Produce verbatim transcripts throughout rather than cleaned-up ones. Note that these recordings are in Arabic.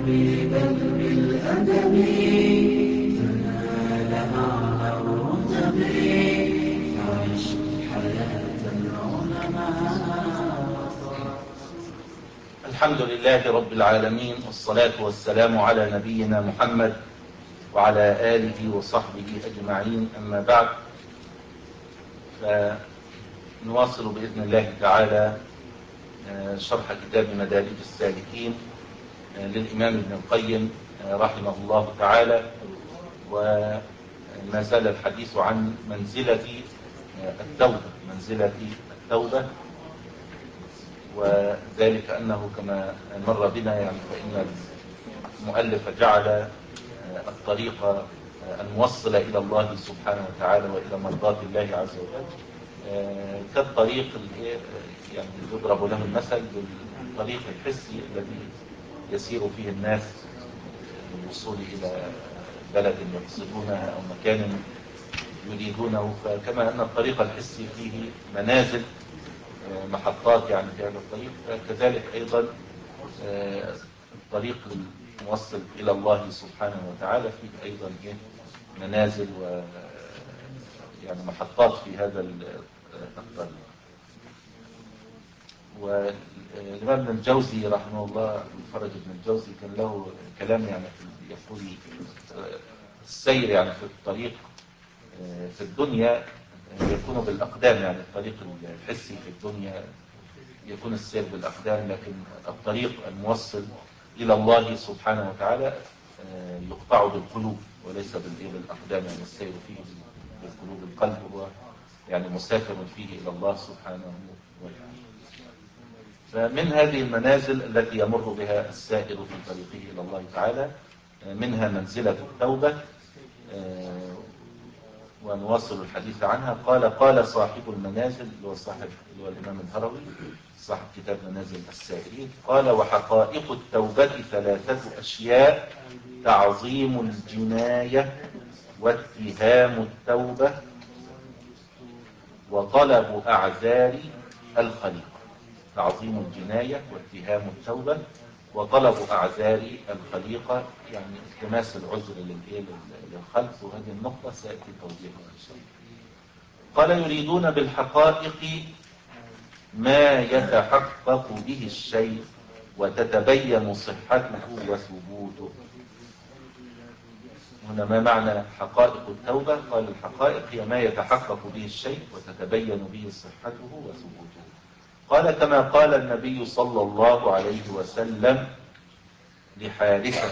بل بالأدب تنال أعلى الرتب عش حياة العلماء. الحمد لله رب العالمين، والصلاة والسلام على نبينا محمد وعلى آله وصحبه أجمعين، أما بعد. فنواصل بإذن الله تعالى شرح كتاب مدارج السالكين للإمام ابن القيم رحمه الله تعالى، وما زال الحديث عن منزلة التوبة منزلة التوبة وذلك أنه كما مر بنا يعني فإن المؤلف جعل الطريق الموصل إلى الله سبحانه وتعالى وإلى مرضاة الله عز وجل كالطريق يعني يضرب له المثل بالطريق الحسي الذي يسير فيه الناس للوصول إلى بلد يقصدونها أو مكان يريدونه. فكما أن الطريق الحسي فيه منازل محطات يعني في هذا الطريق، فكذلك أيضا الطريق الموصل إلى الله سبحانه وتعالى فيه أيضا منازل و يعني محطات في هذا الطريق. والإمام ابن الجوزي رحمه الله، فرج ابن الجوزي، كان له كلام يعني يقول السير يعني في الطريق في الدنيا يكون بالأقدام، يعني الطريق الحسي في الدنيا يكون السير بالأقدام، لكن الطريق الموصل إلى الله سبحانه وتعالى يقطع بالقلوب وليس بالأقدام، يعني السير فيه بالقلوب. القلب هو يعني مسافر فيه إلى الله سبحانه وتعالى. فمن هذه المنازل التي يمر بها السائر في طريقه إلى الله تعالى منها منزلة التوبة، ونواصل الحديث عنها. قال قال صاحب المنازل اللي هو صاحب اللي هو الإمام الهروي صاحب كتاب منازل السائرين، قال وحقائق التوبة ثلاثة أشياء: تعظيم الجناية واتهام التوبة وطلب أعذار الخليقة. تعظيم الجناية واتهام التوبة وطلب أعذار الخليقة، يعني التماس العذر للخلق، وهذه النقطة سيأتي توضيحها إن شاء الله. قال يريدون بالحقائق ما يتحقق به الشيء وتتبين صحته وثبوته. هنا ما معنى حقائق التوبة؟ قال الحقائق هي ما يتحقق به الشيء وتتبين به صحته وثبوته. قال كما قال النبي صلى الله عليه وسلم لحارثة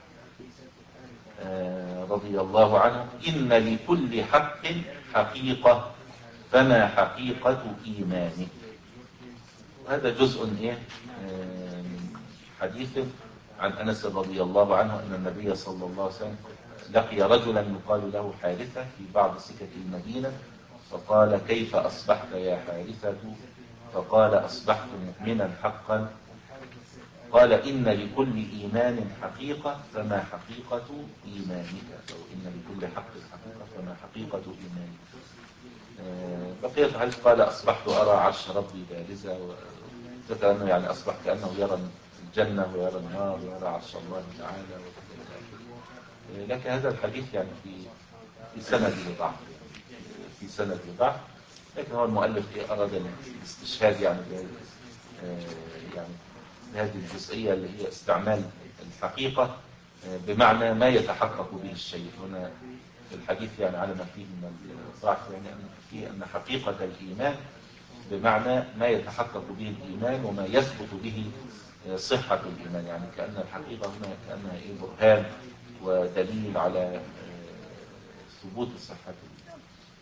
رضي الله عنه: إن لكل حق حقيقة فما حقيقة إيمانك. وهذا جزء إيه من حديث عن أنس رضي الله عنه أن النبي صلى الله عليه وسلم لقي رجلا يقال له حارثة في بعض سكك المدينة، فقال: كيف أصبحت يا حارثة؟ فقال: أصبحت مؤمنا حقا. قال: إن لكل إيمان حقيقة فما حقيقة إيمانك؟ أو إن لكل حق حقيقة فما حقيقة إيمانك؟ بقية الحديث قال: أصبحت أرى عرش ربي بارزا، وذكر أنه يعني أصبح كأنه يرى الجنة ويرى النار ويرى عرش الله تعالى. لكن هذا الحديث يعني في في سند ضعف في سند ضعف لكن هو المؤلف أراد الاستشهاد يعني يعني هذه الجزئية اللي هي استعمال الحقيقة بمعنى ما يتحقق به الشيء. هنا في الحديث يعني على ما فيه من الضعف، يعني أن فيه أن حقيقة الإيمان بمعنى ما يتحقق به الإيمان وما يثبت به صحة الإيمان، يعني كأن الحقيقة هنا كأنها إيه برهان ودليل على ثبوت صحة الإيمان.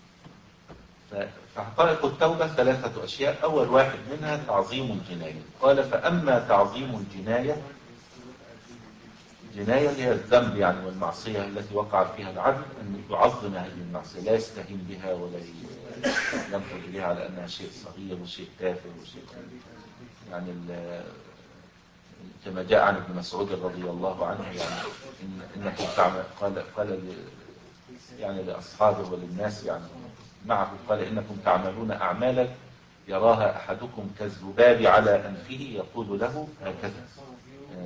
فحقائق التوبة ثلاثة أشياء. أول واحد منها تعظيم الجناية. قال: فأما تعظيم الجناية، الجناية هي الذنب يعني والمعصية التي وقع فيها العبد، أن يعظم هذه المعصية، لا يستهين بها ولا ينظر إليها على أنها شيء صغير وشيء تافه وشيء يعني كما جاء عن ابن مسعود رضي الله عنه يعني إن إنكم تعمل قال قال يعني لأصحابه وللناس يعني معه، قال: إنكم تعملون أعمالا يراها أحدكم كالذباب على أنفه يقول له هكذا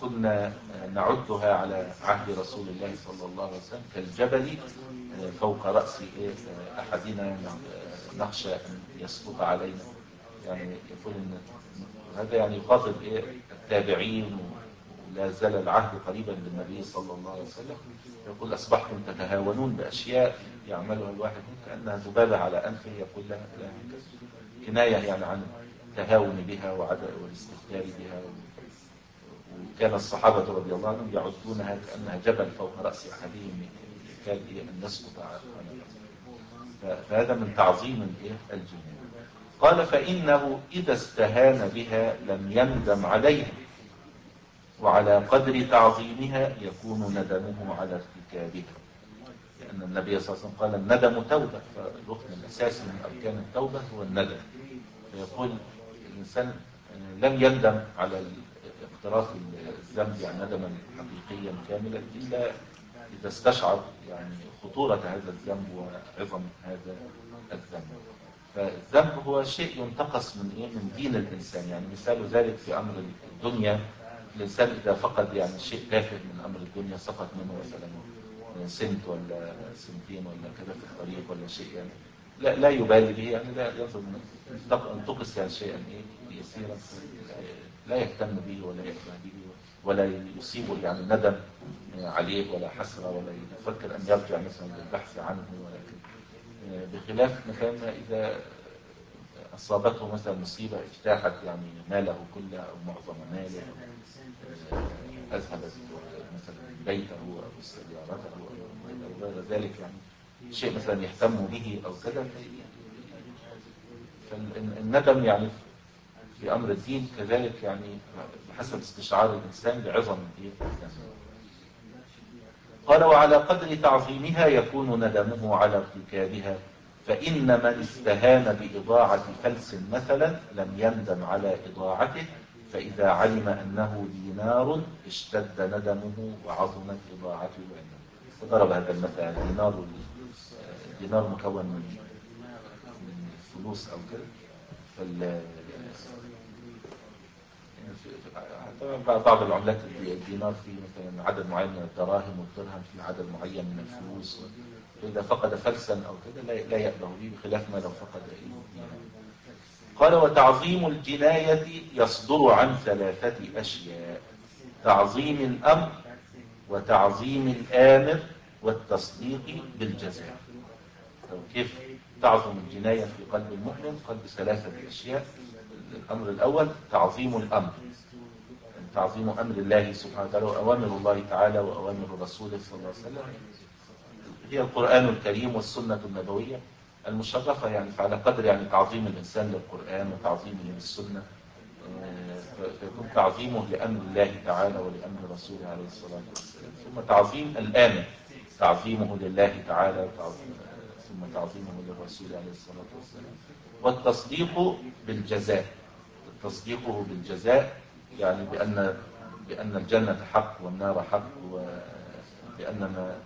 كنا نعدها على عهد رسول الله صلى الله عليه وسلم كالجبل فوق رأس أحدنا نخشى أن يسقط علينا. يعني يقول إن هذا يعني يخاطب التابعين، ولا زال العهد قريبا بالنبي صلى الله عليه وسلم. يقول أصبحتم تتهاونون بأشياء يعملها الواحد كأنها ذبابة على أنفه، يقول لها كناية يعني عن التهاون بها وعدم والاستهتار بها. وكان الصحابة رضي الله عنهم يعدونها كأنها جبل فوق رأس أحدهم يكاد أن يسقط على رأسه. فهذا من تعظيم الجنة. قال فإنه إذا استهان بها لم يندم عليها، وعلى قدر تعظيمها يكون ندمه على ارتكابها، لأن النبي صلى الله عليه وسلم قال الندم توبة، فالركن الأساسي من أركان التوبة هو الندم. فيقول الإنسان لم يندم على اقتراف الذنب يعني ندما حقيقيا كاملا إلا إذا استشعر يعني خطورة هذا الذنب وعظم هذا الذنب. فالذنب هو شيء ينتقص من إيه؟ من دين الإنسان. يعني مثال ذلك في أمر الدنيا، الإنسان إذا فقد يعني شيء تافه من أمر الدنيا، سقط منه مثلا سنت ولا سنتين ولا كذا في الطريق ولا شيء، يعني لا لا يبالي به، يعني لا ينظر انتقص يعني شيئا إيه يسيرا لا يهتم به ولا يأبه به ولا يصيبه يعني ندم عليه ولا حسرة ولا يفكر أن يرجع مثلا للبحث عنه. ولكن بخلاف مثلا إذا أصابته مثلا مصيبة اجتاحت يعني ماله كله أو معظم ماله، أذهبت مثلا بيته أو سيارته أو غير ذلك، يعني شيء مثلا يهتم به أو كذا. فالندم يعني في أمر الدين كذلك يعني بحسب استشعار الإنسان بعظم الذنب. قال وعلى قدر تعظيمها يكون ندمه على ارتكابها، فإن من استهان بإضاعة فلس مثلا لم يندم على إضاعته، فإذا علم أنه دينار اشتد ندمه وعظمت إضاعته عنده. وضرب هذا المثل، دينار الدينار مكون من من فلوس أو كده. فال بعض العملات الدينار فيه مثلا عدد معين من الدراهم، والدرهم فيه عدد معين من الفلوس. فإذا فقد فلسا أو كده لا يأبه به، بخلاف ما لو فقد الدينار. قال وتعظيم الجناية يصدر عن ثلاثة أشياء: تعظيم الأمر، وتعظيم الآمر، والتصديق بالجزاء. كيف تعظم الجناية في قلب المؤمن؟ قلب ثلاثة أشياء. الأمر الأول تعظيم الأمر، تعظيم أمر الله سبحانه وتعالى وأوامر الله تعالى وأوامر رسوله صلى الله عليه وسلم، هي القرآن الكريم والسنة النبوية المشرفة. يعني فعلى قدر يعني تعظيم الإنسان للقرآن وتعظيمه للسنة، فيكون تعظيمه لأمر الله تعالى ولأمر رسوله عليه الصلاة والسلام. ثم تعظيم الآمر، تعظيمه لله تعالى، ثم تعظيمه للرسول عليه الصلاة والسلام. والتصديق بالجزاء، تصديقه بالجزاء يعني بأن بأن الجنة حق والنار حق، وبأن ما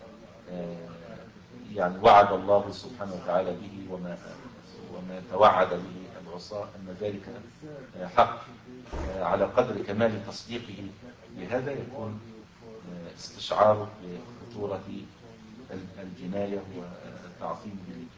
يعني وعد الله سبحانه وتعالى به وما وما توعد به العصاة أن ذلك حق. على قدر كمال تصديقه بهذا يكون استشعاره بخطورة الجناية والتعظيم بالجناية.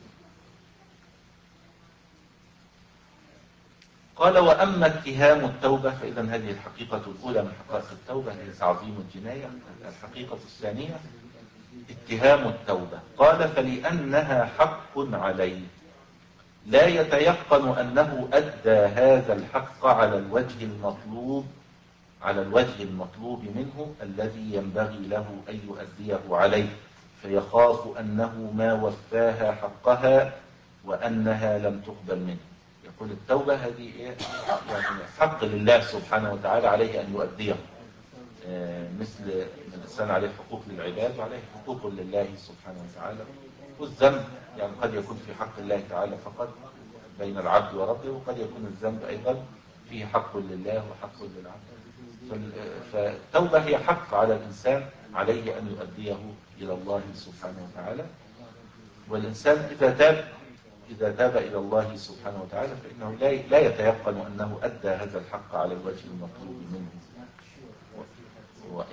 قال وأما اتهام التوبة، فإذا هذه الحقيقة الأولى من حقائق التوبة هي تعظيم الجناية. الحقيقة الثانية اتهام التوبة. قال فلأنها حق عليه لا يتيقن أنه أدى هذا الحق على الوجه المطلوب على الوجه المطلوب منه الذي ينبغي له أن يؤديه عليه، فيخاف أنه ما وفاها حقها وأنها لم تقبل منه. يقول التوبة هذه يعني حق لله سبحانه وتعالى عليه أن يؤديه، مثل الإنسان عليه حقوق للعباد وعليه حقوق لله سبحانه وتعالى. والذنب يعني قد يكون في حق الله تعالى فقط بين العبد وربه، وقد يكون الذنب أيضا فيه حق لله وحق للعبد. فالتوبة هي حق على الإنسان عليه أن يؤديه إلى الله سبحانه وتعالى. والإنسان إذا تاب إذا تاب إلى الله سبحانه وتعالى فإنه لا لا يتيقن أنه أدى هذا الحق على الوجه المطلوب منه.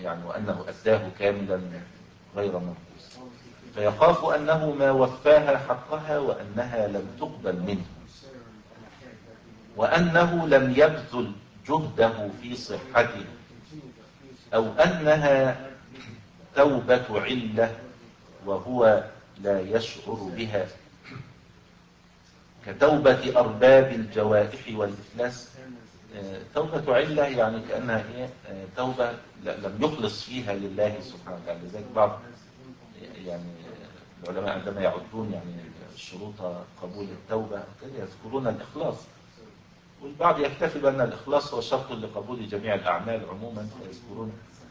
يعني وأنه أداه كاملا غير منقوص، فيخاف أنه ما وفاها حقها وأنها لم تقبل منه، وأنه لم يبذل جهده في صحته، أو أنها توبة علة وهو لا يشعر بها، كتوبة أرباب الجوارح والإفلاس. توبة علة يعني كأنها إيه؟ توبة لم يخلص فيها لله سبحانه وتعالى. لذلك بعض يعني العلماء عندما يعدون يعني شروط قبول التوبة يذكرون الإخلاص، والبعض يكتفي بأن الإخلاص هو شرط لقبول جميع الأعمال عموما، فيذكرون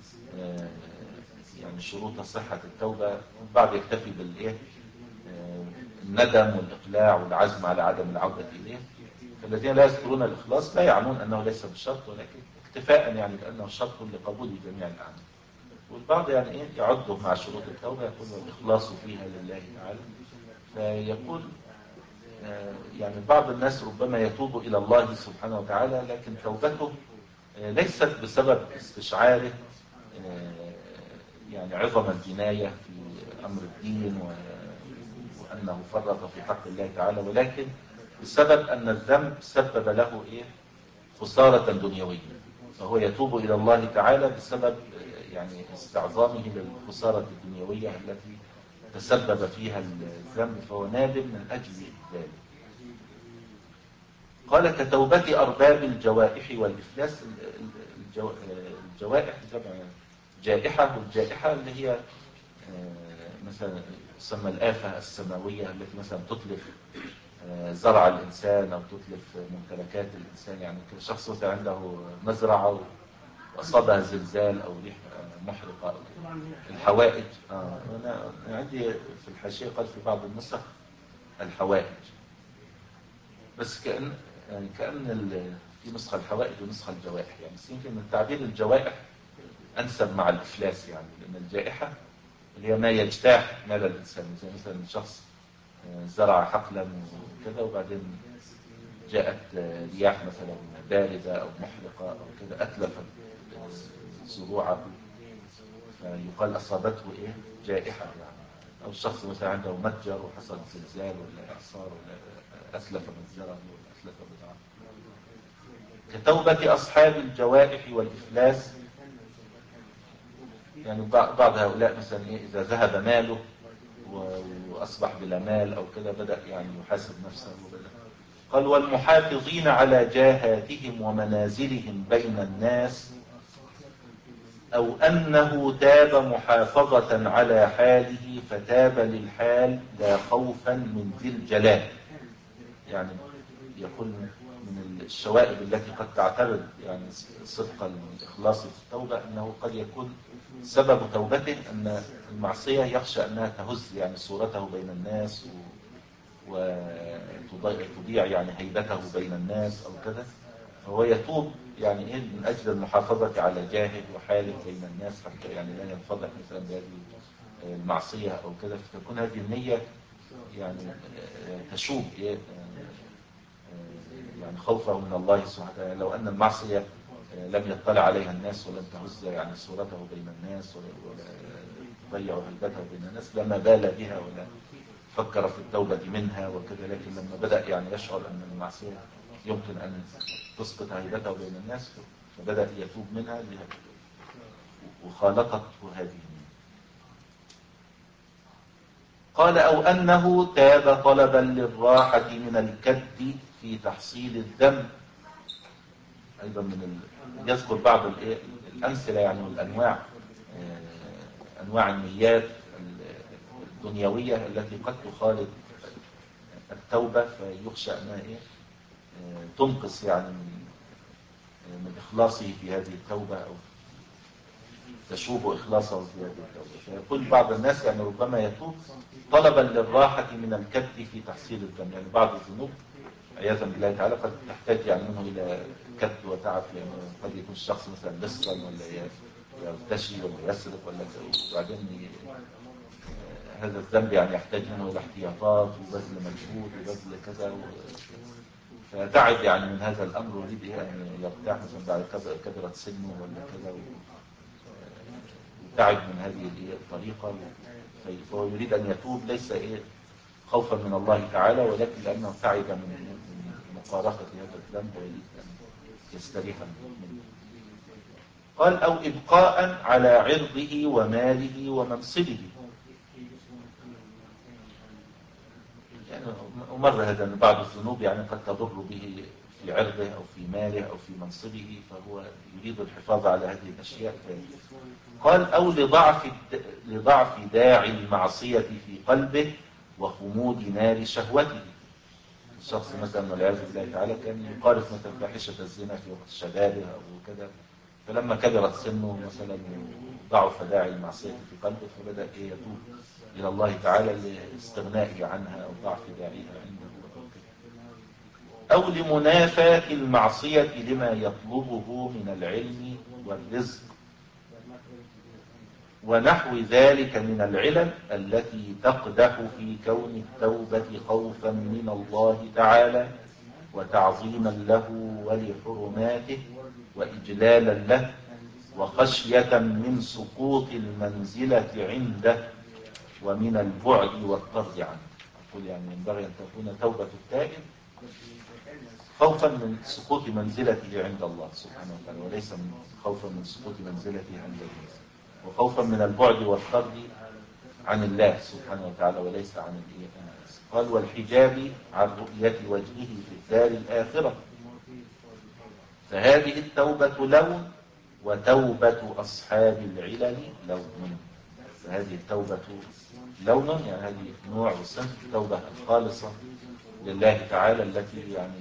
يعني شروط صحة التوبة. البعض يكتفي بالإيه؟ الندم والإقلاع والعزم على عدم العودة إليه. فالذين لا يذكرون الإخلاص لا يعنون أنه ليس بشرط، ولكن اكتفاء يعني بأنه شرط لقبول جميع الأعمال. والبعض يعني إيه يعده مع شروط التوبة، يقول الإخلاص فيها لله تعالى. فيقول يعني بعض الناس ربما يتوب إلى الله سبحانه وتعالى، لكن توبته ليست بسبب استشعاره يعني عظم الجناية في أمر الدين وأنه فرط في حق الله تعالى، ولكن بسبب أن الذنب سبب له إيه؟ خسارة دنيوية، فهو يتوب إلى الله تعالى بسبب يعني استعظامه للخسارة الدنيوية التي تسبب فيها الذنب، فهو نادم من أجل ذلك. قال كتوبة أرباب الجوائح والإفلاس. الجو... الجوائح جمع جائحة، والجائحة اللي هي مثلا تسمى الآفة السماوية التي مثلا تتلف زرع الإنسان أو تتلف ممتلكات الإنسان. يعني شخص مثلا عنده مزرعة وأصابها زلزال أو ريح محرقة أو الحوائج. آه أنا عندي في الحاشية قال في بعض النسخ الحوائج، بس كأن يعني كأن في نسخة الحوائج ونسخة الجوائح، يعني يمكن من تعبير الجوائح أنسب مع الإفلاس، يعني لأن الجائحة اللي هي ما يجتاح مال الإنسان، زي مثلا شخص زرع حقلا وكذا وبعدين جاءت رياح مثلا باردة أو محرقة أو كذا أتلفت زروعه، فيقال أصابته إيه؟ جائحة يعني. أو الشخص مثلا عنده متجر وحصل زلزال ولا إعصار ولا أتلف متجره ولا أتلف بضاعته. كتوبة أصحاب الجوائح والإفلاس، يعني بعض هؤلاء مثلا إيه إذا ذهب ماله وأصبح بلا مال أو كذا بدأ يعني يحاسب نفسه وبدأ. قال والمحافظين على جاهاتهم ومنازلهم بين الناس، أو أنه تاب محافظة على حاله فتاب للحال لا خوفا من ذي الجلال. يعني يقول من الشوائب التي قد تعترض يعني صدق الإخلاص في التوبة أنه قد يكون سبب توبته أن المعصية يخشى أنها تهز يعني صورته بين الناس وتضيع يعني هيبته بين الناس أو كذا، فهو يتوب يعني إيه من أجل المحافظة على جاهه وحاله بين الناس حتى يعني لا ينفضح مثلا بهذه المعصية أو كذا، فتكون هذه النية يعني تشوب يعني خوفه من الله سبحانه وتعالى. لو أن المعصية لم يطلع عليها الناس ولم تهز يعني صورته بين الناس ولا تضيع هيبته بين الناس لما بال بها ولا فكر في التوبة منها وكذا، لكن لما بدأ يعني يشعر أن المعصية يمكن أن تسقط هيبته بين الناس فبدأ يتوب منها وخالطته هذه. قال أو أنه تاب طلبا للراحة من الكد في تحصيل الذنب. أيضا من ال... يذكر بعض الأمثلة يعني والأنواع أنواع النيات الدنيوية التي قد تخالط التوبة فيخشى أنها إيه تنقص يعني من من إخلاصه في هذه التوبة أو تشوب إخلاصه في هذه التوبة. فيقول بعض الناس يعني ربما يتوب طلبا للراحة من الكد في تحصيل الذنب، يعني بعض الذنوب عياذا بالله تعالى قد تحتاج يعني منه إلى كد وتعب، يعني قد يكون الشخص مثلا لصا ولا يرتشي ولا يسرق ولا وبعدين هذا الذنب يعني يحتاج منه إلى احتياطات وبذل مجهود وبذل كذا و... فتعب يعني من هذا الأمر ويريد يعني يرتاح مثلا بعد كبرت سنه ولا كذا و... تعب من هذه الطريقة، فهو يريد أن يتوب ليس إيه خوفا من الله تعالى، ولكن لأنه تعب من مقارفة هذا الذنب ويريد أن يستريح منه. قال أو إبقاء على عرضه وماله ومنصبه. يعني ومر هذا أن بعض الذنوب يعني قد تضر به في عرضه أو في ماله أو في منصبه، فهو يريد الحفاظ على هذه الأشياء. قال أو لضعف لضعف داعي المعصية في قلبه وخمود نار شهوته. الشخص مثلا والعياذ بالله تعالى كان يقارف مثلا فاحشة الزنا في وقت شبابه أو كذا، فلما كبرت سنه مثلا ضعف داعي المعصية في قلبه، فبدأ يتوب إلى الله تعالى لاستغنائه عنها أو ضعف داعيها عنده، أو لمنافاة المعصية لما يطلبه من العلم والرزق ونحو ذلك من العلل التي تقدح في كون التوبة خوفا من الله تعالى وتعظيما له ولحرماته وإجلالا له وخشية من سقوط المنزلة عنده ومن البعد والطرد عنه. أقول يعني ينبغي أن تكون توبة التائب خوفا من سقوط منزلته عند الله سبحانه وتعالى، وليس من خوفا من سقوط منزلته عند الناس، وخوفا من البعد والطرد عن الله سبحانه وتعالى وليس عن الناس. قال والحجاب عن رؤية وجهه في الدار الآخرة. فهذه التوبة لون وتوبة أصحاب العلل لون. فهذه التوبة لون يعني هذه نوع وصنف التوبة الخالصة لله تعالى التي يعني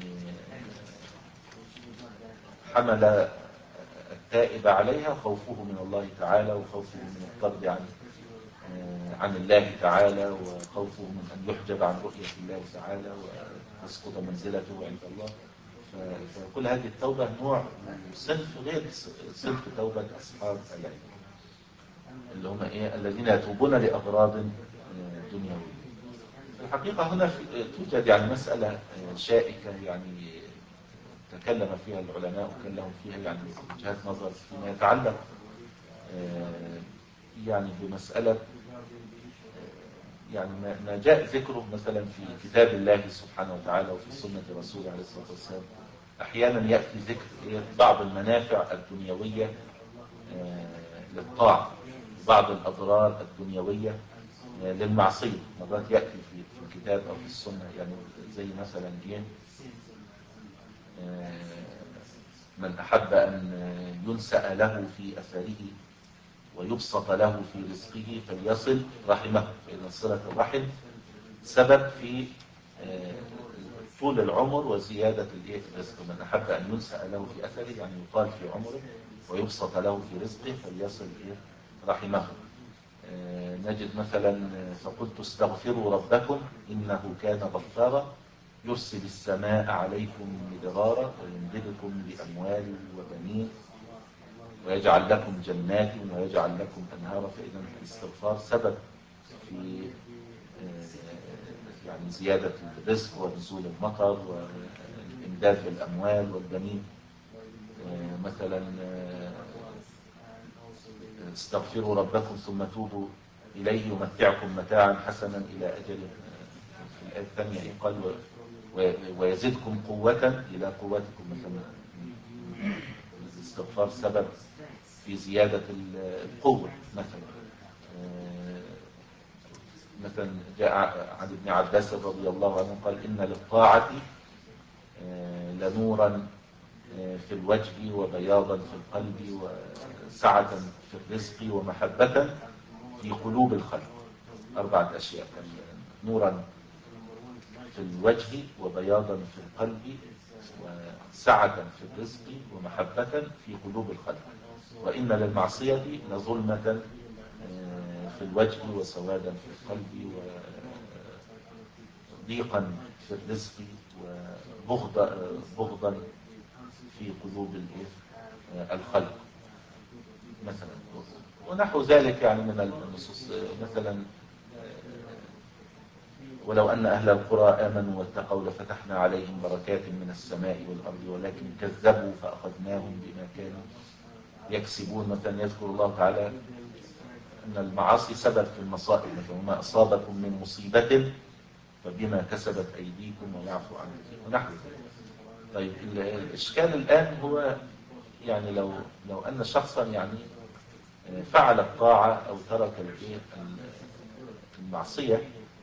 حمل التائب عليها خوفه من الله تعالى وخوفه من الطرد عن عن الله تعالى وخوفه من أن يحجب عن رؤية الله تعالى وتسقط منزلته عند الله. فكل هذه التوبة نوع صنف غير صنف توبة أصحاب العلم اللي هم إيه الذين يتوبون لأغراض دنيوية. في الحقيقة هنا توجد يعني مسألة شائكة يعني تكلم فيها العلماء وكان لهم فيها يعني وجهات نظر فيما يتعلق يعني بمسألة يعني ما جاء ذكره مثلا في كتاب الله سبحانه وتعالى وفي سنة رسوله عليه الصلاة والسلام. أحيانا يأتي ذكر بعض المنافع الدنيوية للطاعة، بعض الأضرار الدنيوية للمعصية. مرات يأتي في الكتاب أو في السنة يعني زي مثلا إيه من أحب أن ينسأ له في أثره ويبسط له في رزقه فليصل رحمه، فإن صلة الرحم سبب في طول العمر وزيادة الرزق. من أحب أن ينسأ له في أثره يعني يطال في عمره ويبسط له في رزقه فليصل رحمه. نجد مثلا فقلت استغفروا ربكم إنه كان غفارا يرسل السماء عليكم مدرارا ويمددكم بأموال وبنين ويجعل لكم جنات ويجعل لكم أنهارا. فإذا الاستغفار سبب في يعني زيادة الرزق ونزول المطر والإمداد بالأموال والبنين. مثلا استغفروا ربكم ثم توبوا إليه يمتعكم متاعا حسنا إلى أجل. في الآية الثانية قال ويزدكم قوة إلى قوتكم. مثلا الاستغفار سبب في زيادة القوة. مثلا مثلا جاء عن ابن عباس رضي الله عنه قال إن للطاعة لنورا في الوجه وبياضا في القلب وسعة في الرزق ومحبة في قلوب الخلق. أربعة أشياء: نورا في الوجه وبياضا في القلب وسعة في الرزق ومحبة في قلوب الخلق. وإن للمعصية لظلمة في الوجه وسوادا في القلب وضيقا في الرزق وبغضا في قلوب الخلق مثلا. ونحو ذلك يعني من النصوص. مثلا ولو أن أهل القرى آمنوا واتقوا لفتحنا عليهم بركات من السماء والأرض ولكن كذبوا فأخذناهم بما كانوا يكسبون. مثلا يذكر الله تعالى أن المعاصي سبب في المصائب، مثلا وما أصابكم من مصيبة فبما كسبت أيديكم ويعفو عن كثير ونحو ذلك. طيب الإشكال الآن هو يعني لو لو أن شخصا يعني فعل الطاعة أو ترك المعصية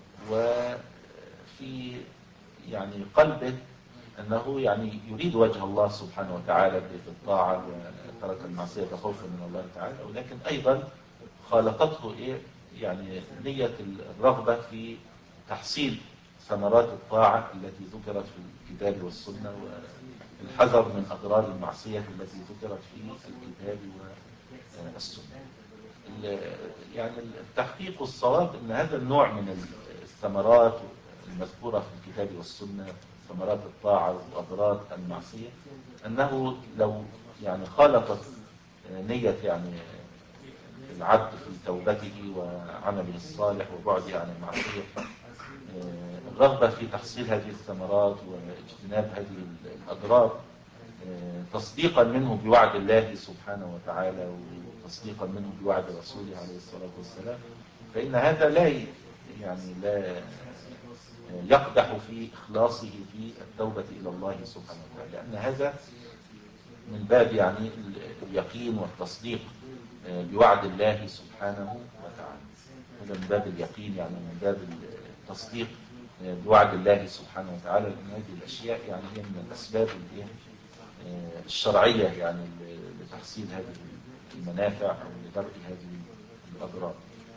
وفي يعني قلبه أنه يعني يريد وجه الله سبحانه وتعالى بالطاعة وترك المعصية خوفا من الله تعالى، ولكن أيضا خالطته إيه يعني نية الرغبة في تحصيل ثمرات الطاعة التي ذكرت في الكتاب والسنة والحذر من أضرار المعصية التي ذكرت في الكتاب والسنة. يعني التحقيق الصواب أن هذا النوع من الثمرات المذكورة في الكتاب والسنة، ثمرات الطاعة وأضرار المعصية، أنه لو يعني خالطت نية يعني العبد في توبته وعمله الصالح وبعده عن المعصية الرغبة في تحصيل هذه الثمرات واجتناب هذه الأضرار تصديقا منه بوعد الله سبحانه وتعالى وتصديقا منه بوعد رسوله عليه الصلاة والسلام، فإن هذا لا يعني لا يقدح في إخلاصه في التوبة إلى الله سبحانه وتعالى، لأن هذا من باب يعني اليقين والتصديق بوعد الله سبحانه وتعالى. هذا من باب اليقين، يعني من باب التصديق بوعد الله سبحانه وتعالى، لأن هذه الأشياء يعني هي من الأسباب الشرعية يعني لتحصيل هذه المنافع أو لدرء هذه الأضرار،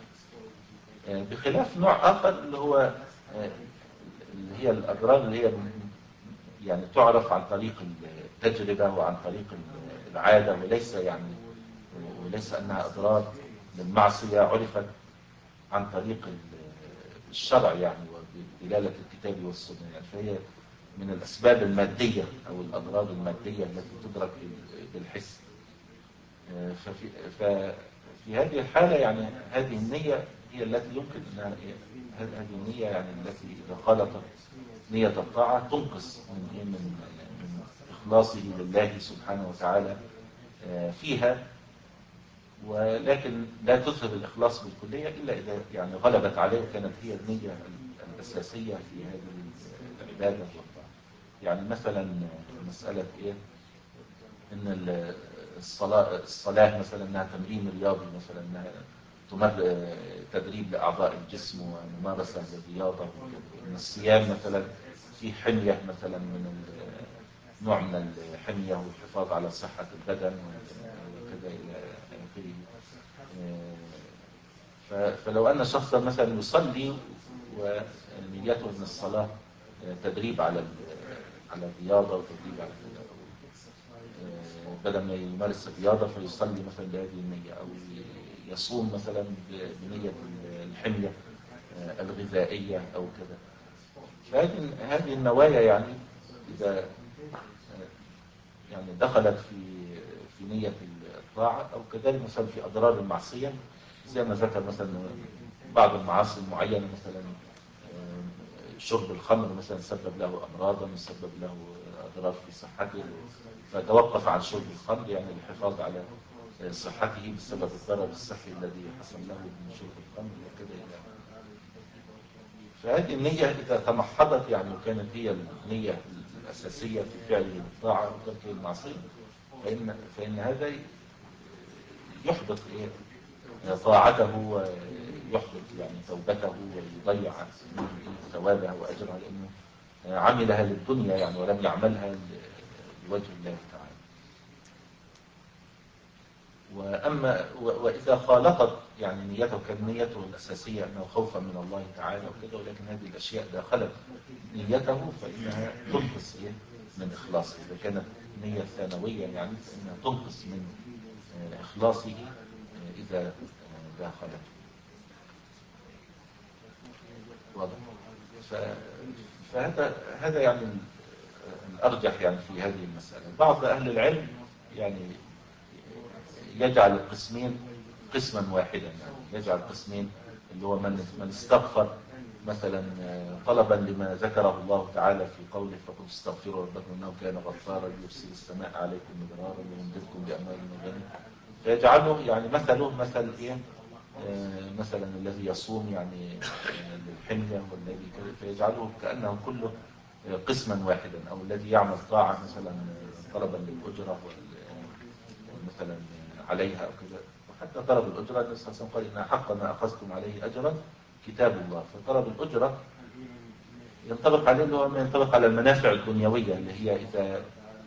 بخلاف نوع آخر اللي هو اللي هي الأضرار اللي هي يعني تعرف عن طريق التجربة وعن طريق العادة، وليس يعني وليس أنها أضرار للمعصية عرفت عن طريق الشرع يعني وبدلالة الكتاب والسنة، يعني فهي من الأسباب المادية أو الأضرار المادية التي تدرك بالحس. ففي, ففي هذه الحالة يعني هذه النية هي التي يمكن أنها هذه النية يعني التي إذا خالطت نية الطاعة تنقص من من من إخلاصه لله سبحانه وتعالى فيها، ولكن لا تذهب الإخلاص بالكلية إلا إذا يعني غلبت عليه وكانت هي النية الأساسية في هذه العبادة والطاعة. يعني مثلا مسألة إيه إن الصلاة الصلاة مثلا أنها تمرين رياضي، مثلا أنها تمر تدريب لأعضاء الجسم وممارسة للرياضة، إن الصيام مثلا في حمية مثلا من نوع من الحمية والحفاظ على صحة البدن وكذا إلى آخره. فلو أن شخصا مثلا يصلي ونيته من الصلاة تدريب على على الرياضة وتدريب على كذا، بدل ما يمارس الرياضة فيصلي مثلا بهذه النية، أو يصوم مثلا بنية الحمية الغذائية أو كذا. فهذه هذه النوايا يعني إذا يعني دخلت في في نية الطاعة، أو كذلك مثلا في أضرار المعصية زي ما ذكر مثلا بعض المعاصي المعينة، مثلا شرب الخمر مثلا سبب له أمراضا وسبب له أضرار في صحته، فتوقف عن شرب الخمر يعني الحفاظ على صحته بسبب الضرر الصحي الذي حصل له من شرب الخمر وكذا إلى آخره. فهذه النية إذا تمحضت يعني وكانت هي النية الأساسية في فعله الطاعة وتركه المعصية، فإن فإن هذا يحبط إيه طاعته ويحبط يعني توبته ويضيع ثوابها وأجرها، لأنه عملها للدنيا يعني ولم يعملها لوجه الله تعالى. وأما وإذا خالطت يعني نيته كان نيته الأساسية أنه خوفا من الله تعالى وكذا، ولكن هذه الأشياء داخلت نيته فإنها تنقص من إخلاصه. إذا كانت نية ثانوية يعني فإنها تنقص من إخلاصه إذا داخلت. واضح؟ فهذا هذا يعني الأرجح يعني في هذه المسألة. بعض أهل العلم يعني يجعل القسمين قسما واحدا، يعني يجعل قسمين اللي هو من من استغفر مثلا طلبا لما ذكره الله تعالى في قوله فقل استغفروا ربكم انه كان غفارا يرسل السماء عليكم مدرارا ويمددكم باموال وبنين، فيجعله يعني مثله مثل ايه مثلا الذي يصوم يعني للحمية، والذي فيجعله كأنه كله قسما واحدا، أو الذي يعمل طاعة مثلا طلبا للأجرة مثلا عليها أو كذا. وحتى طلب الأجرة النبي صلى الله عليه وسلم قال إن حق ما أخذتم عليه أجرا كتاب الله. فطلب الأجرة ينطبق عليه اللي هو ما ينطبق على المنافع الدنيوية، اللي هي إذا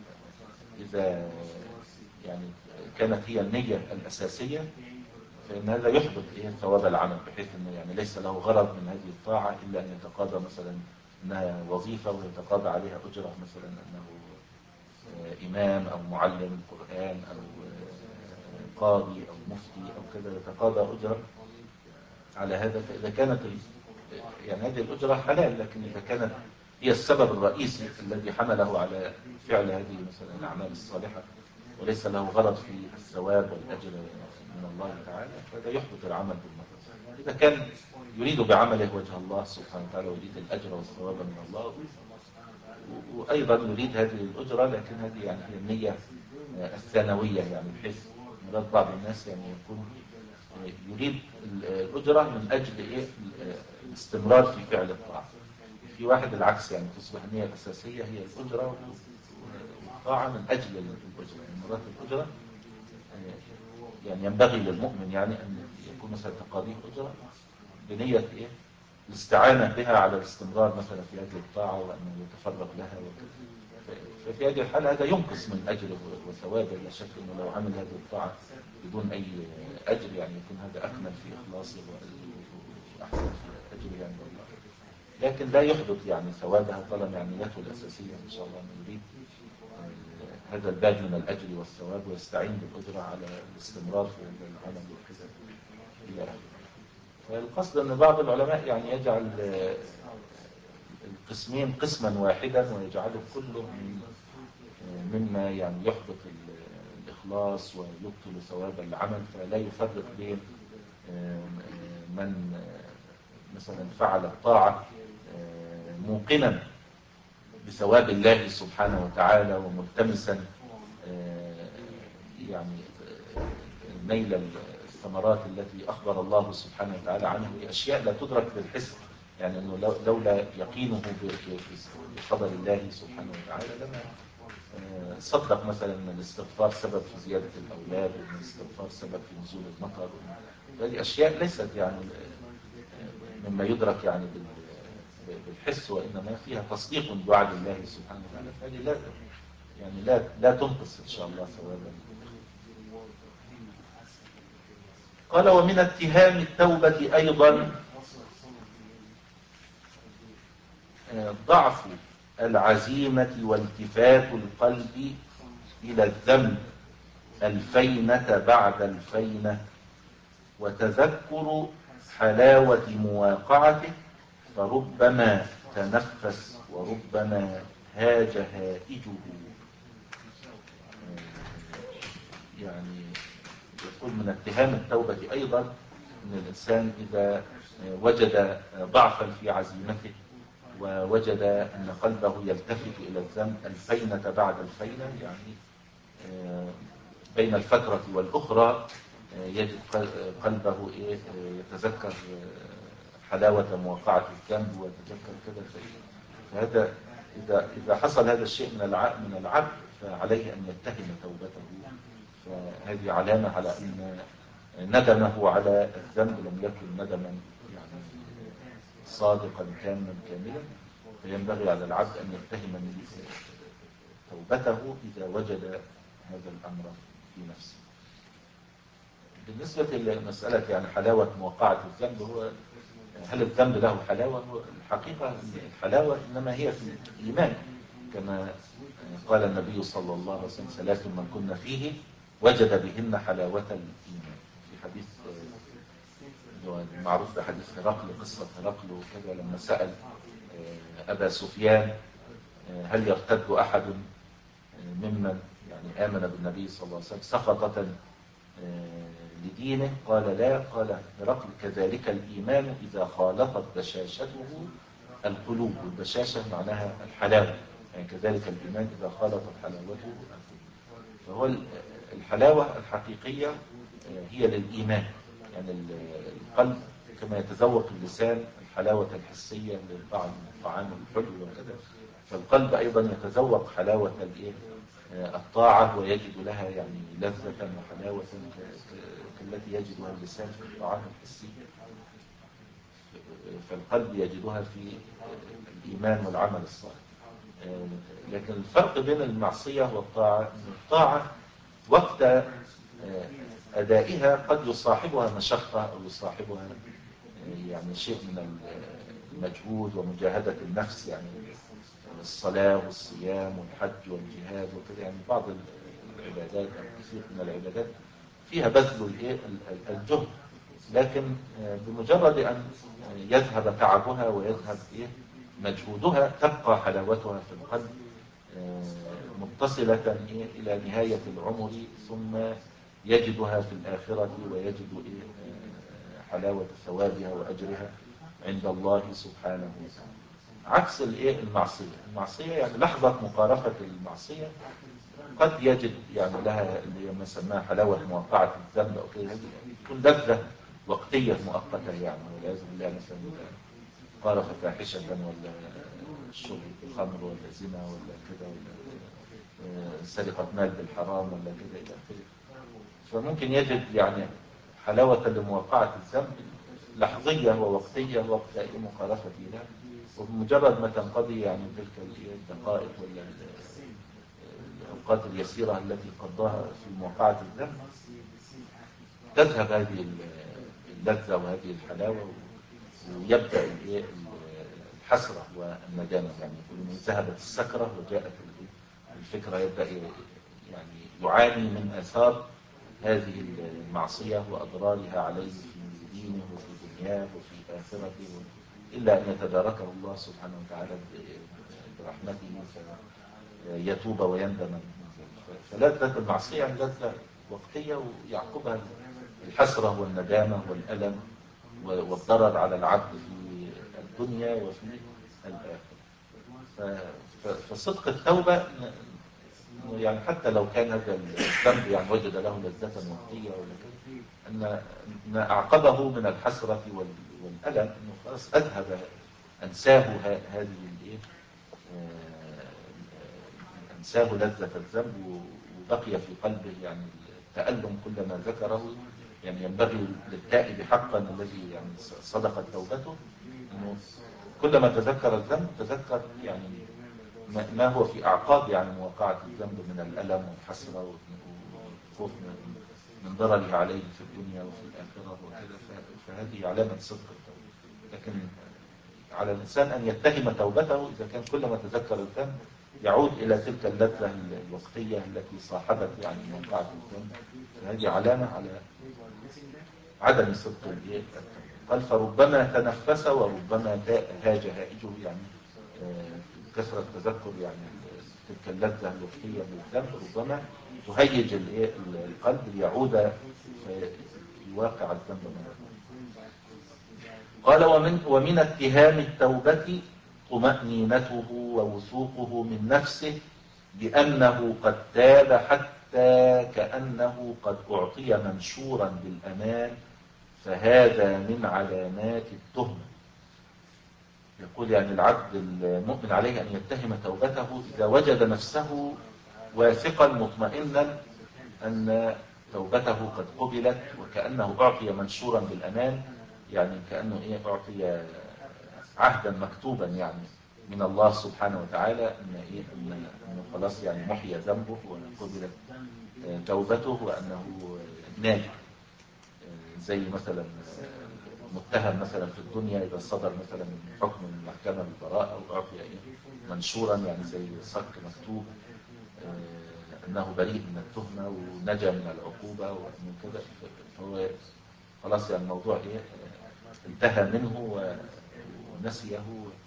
إذا يعني كانت هي النية الأساسية، فإن هذا يحبط إيه ثواب العمل، بحيث إنه يعني ليس له غرض من هذه الطاعة إلا أن يتقاضى مثلا أنها وظيفة ويتقاضى عليها أجرة، مثلا أنه إمام أو معلم قرآن أو قاضي أو مفتي أو كذا، يتقاضى أجرة على هذا. فإذا كانت يعني هذه الأجرة حلال، لكن إذا كانت هي السبب الرئيسي الذي حمله على فعل هذه مثلا الأعمال الصالحة، وليس له غرض في الثواب والأجر من الله تعالى، فهذا يحبط العمل بالمرة. إذا كان يريد بعمله وجه الله سبحانه وتعالى ويريد الأجر والثواب من الله، وأيضا يريد هذه الأجرة، لكن هذه يعني هي النية الثانوية، يعني بحيث مراد بعض الناس يعني يكون يريد الأجرة من أجل إيه الاستمرار في فعل الطاعة. في واحد العكس، يعني تصبح النية الأساسية هي الأجرة والطاعة من أجل الأجرة. مرات الأجرة يعني ينبغي للمؤمن يعني أن يكون مثلا تقاضيه أجرة بنية إيه الاستعانة بها على الاستمرار مثلا في هذه الطاعة، وأنه يتفرغ لها وكذا. ففي هذه الحالة هذا ينقص من أجره وثوابه. لا شك أنه لو عمل هذه الطاعة بدون أي أجر يعني يكون هذا أكمل في إخلاصه وأحسن في أجره عند الله، لكن لا يحبط يعني ثوابها طالما يعني نيته الأساسية إن شاء الله أن يريد هذا الباب من الأجر والثواب، ويستعين بالأجرة على الاستمرار في هذا العمل وكذا إلى آخره. فالقصد أن بعض العلماء يعني يجعل القسمين قسما واحدا، ويجعله كله مما يعني يحبط الإخلاص ويبطل ثواب العمل، فلا يفرق بين من مثلا فعل الطاعة موقنا بثواب الله سبحانه وتعالى وملتمسا يعني نيل الثمرات التي أخبر الله سبحانه وتعالى عنه بأشياء لا تدرك بالحس، يعني أنه لولا يقينه بقدر الله سبحانه وتعالى لما صدق مثلا أن الاستغفار سبب في زيادة الأولاد، وأن الاستغفار سبب في نزول المطر. هذه أشياء ليست يعني مما يدرك يعني بالحس، وإنما فيها تصديق بوعد الله سبحانه وتعالى، فهذه لا يعني لا لا تنقص إن شاء الله ثوابا. قال ومن اتهام التوبة أيضا ضعف العزيمة والتفات القلب إلى الذنب الفينة بعد الفينة، وتذكر حلاوة مواقعته، فربما تنفس وربما هاج هائجه. يعني يقول من اتهام التوبة أيضا أن الإنسان إذا وجد ضعفا في عزيمته، ووجد أن قلبه يلتفت إلى الذنب الفينة بعد الفينة، يعني بين الفترة والأخرى يجد قلبه يتذكر حلاوة مواقعة الذنب ويتذكر كذا. فهذا إذا إذا حصل هذا الشيء من من العبد فعليه أن يتهم توبته، فهذه علامة على أن ندمه على الذنب لم يكن ندما يعني صادقا كاملا كاملا، فينبغي على العبد أن يتهم توبته إذا وجد هذا الأمر في نفسه. بالنسبة لمسألة يعني حلاوة مواقعة الذنب، هو هل الذنب له حلاوة؟ هو الحقيقة الحلاوة إنما هي في الإيمان، كما قال النبي صلى الله عليه وسلم ثلاث من كنا فيه وجد بهن حلاوة الإيمان، في حديث معروف بحديث هرقل، قصة هرقل وكذا لما سأل أبا سفيان هل يرتد أحد ممن يعني آمن بالنبي صلى الله عليه وسلم سخطة لدينه؟ قال لا. قال هرقل كذلك الإيمان إذا خالطت بشاشته القلوب، والبشاشة معناها الحلاوة، يعني كذلك الإيمان إذا خالطت حلاوته القلوب. فهو الحلاوة الحقيقية هي للإيمان، يعني القلب كما يتذوق اللسان الحلاوة الحسية للطعم الطعام الحلو وكذا، فالقلب أيضا يتذوق حلاوة الإيه الطاعة ويجد لها يعني لذة وحلاوة كالتي يجدها اللسان في الطعام الحسي، فالقلب يجدها في الإيمان والعمل الصالح. لكن الفرق بين المعصية والطاعة أن الطاعة وقت أدائها قد يصاحبها مشقة أو يصاحبها يعني شيء من المجهود ومجاهدة النفس، يعني الصلاة والصيام والحج والجهاد وكذا، يعني بعض العبادات أو كثير من العبادات فيها بذل الجهد، لكن بمجرد أن يذهب تعبها ويذهب مجهودها تبقى حلاوتها في القلب متصلة إلى نهاية العمر، ثم يجدها في الآخرة ويجد حلاوة ثوابها وأجرها عند الله سبحانه وتعالى. عكس المعصية، المعصية يعني لحظة مقارفة المعصية قد يجد يعني لها اللي ما سماها حلاوة موقعة الذنب أو كده، تكون لذة وقتية مؤقتة يعني، والعياذ بالله مثلا قارف فاحشة ولا شرب الخمر ولا زنا ولا كده ولا سرقة مال بالحرام ولا كده إلى آخره، فممكن يجد يعني حلاوة لموقعة الذنب لحظية ووقتية وقت مخالفة لها، وبمجرد ما تنقضي يعني تلك الدقائق ولا الأوقات اليسيرة التي قضاها في موقعة الذنب تذهب هذه اللذة وهذه الحلاوة، ويبدأ الحسرة والندامة، يعني ذهبت السكرة وجاءت الفكرة، يبدأ يعني يعاني من آثار هذه المعصية وأضرارها عليه في دينه وفي دنياه وفي آخرته، إلا أن يتداركه الله سبحانه وتعالى برحمته فيتوب ويندم. فلذة المعصية لذة وقتية ويعقبها الحسرة والندامة والألم والضرر على العبد في الدنيا وفي الآخرة. فصدق التوبة يعني حتى لو كان هذا الذنب يعني وجد له لذة وقتية ولا كده، أن ما أعقبه من الحسرة والألم أنه خلاص أذهب أنساه هذه الإيه أنساه لذة الذنب، وبقي في قلبه يعني التألم كلما ذكره. يعني ينبغي للتائب حقا الذي يعني صدقت توبته أنه كلما تذكر الذنب تذكر يعني ما هو في أعقاب يعني مواقعة الذنب من الألم والحسرة والخوف من ضرره عليه في الدنيا وفي الآخرة وكذا، فهذه علامة صدق التوبة. لكن على الإنسان أن يتهم توبته إذا كان كلما تذكر الذنب يعود إلى تلك اللذة الوقتية التي صاحبت يعني موقعة الذنب، فهذه علامة على عدم صدق التوبة. قال فربما تنفس وربما هاج هائجه، يعني كثرة تذكر يعني تلك اللذة الوقتية بالذنب ربما تهيج القلب ليعود في واقع الذنب مرة. قال ومن, ومن اتهام التوبة طمأنينته ووثوقه من نفسه بأنه قد تاب حتى كأنه قد أعطي منشورا بالأمان، فهذا من علامات التهمة. يقول يعني العبد المؤمن عليه أن يتهم توبته إذا وجد نفسه واثقا مطمئنا أن توبته قد قبلت، وكأنه أعطي منشورا بالأمان، يعني كأنه إيه أعطي عهدا مكتوبا يعني من الله سبحانه وتعالى أن إيه أنه خلاص يعني محي ذنبه وقبلت توبته وأنه ناجح. زي مثلا متهم مثلا في الدنيا إذا صدر مثلا حكم من المحكمة بالبراءة أو أعطي منشورا يعني زي صك مكتوب أنه بريء من التهمة ونجا من العقوبة ومن كذا، فهو خلاص يعني الموضوع إيه انتهى منه ونسيه.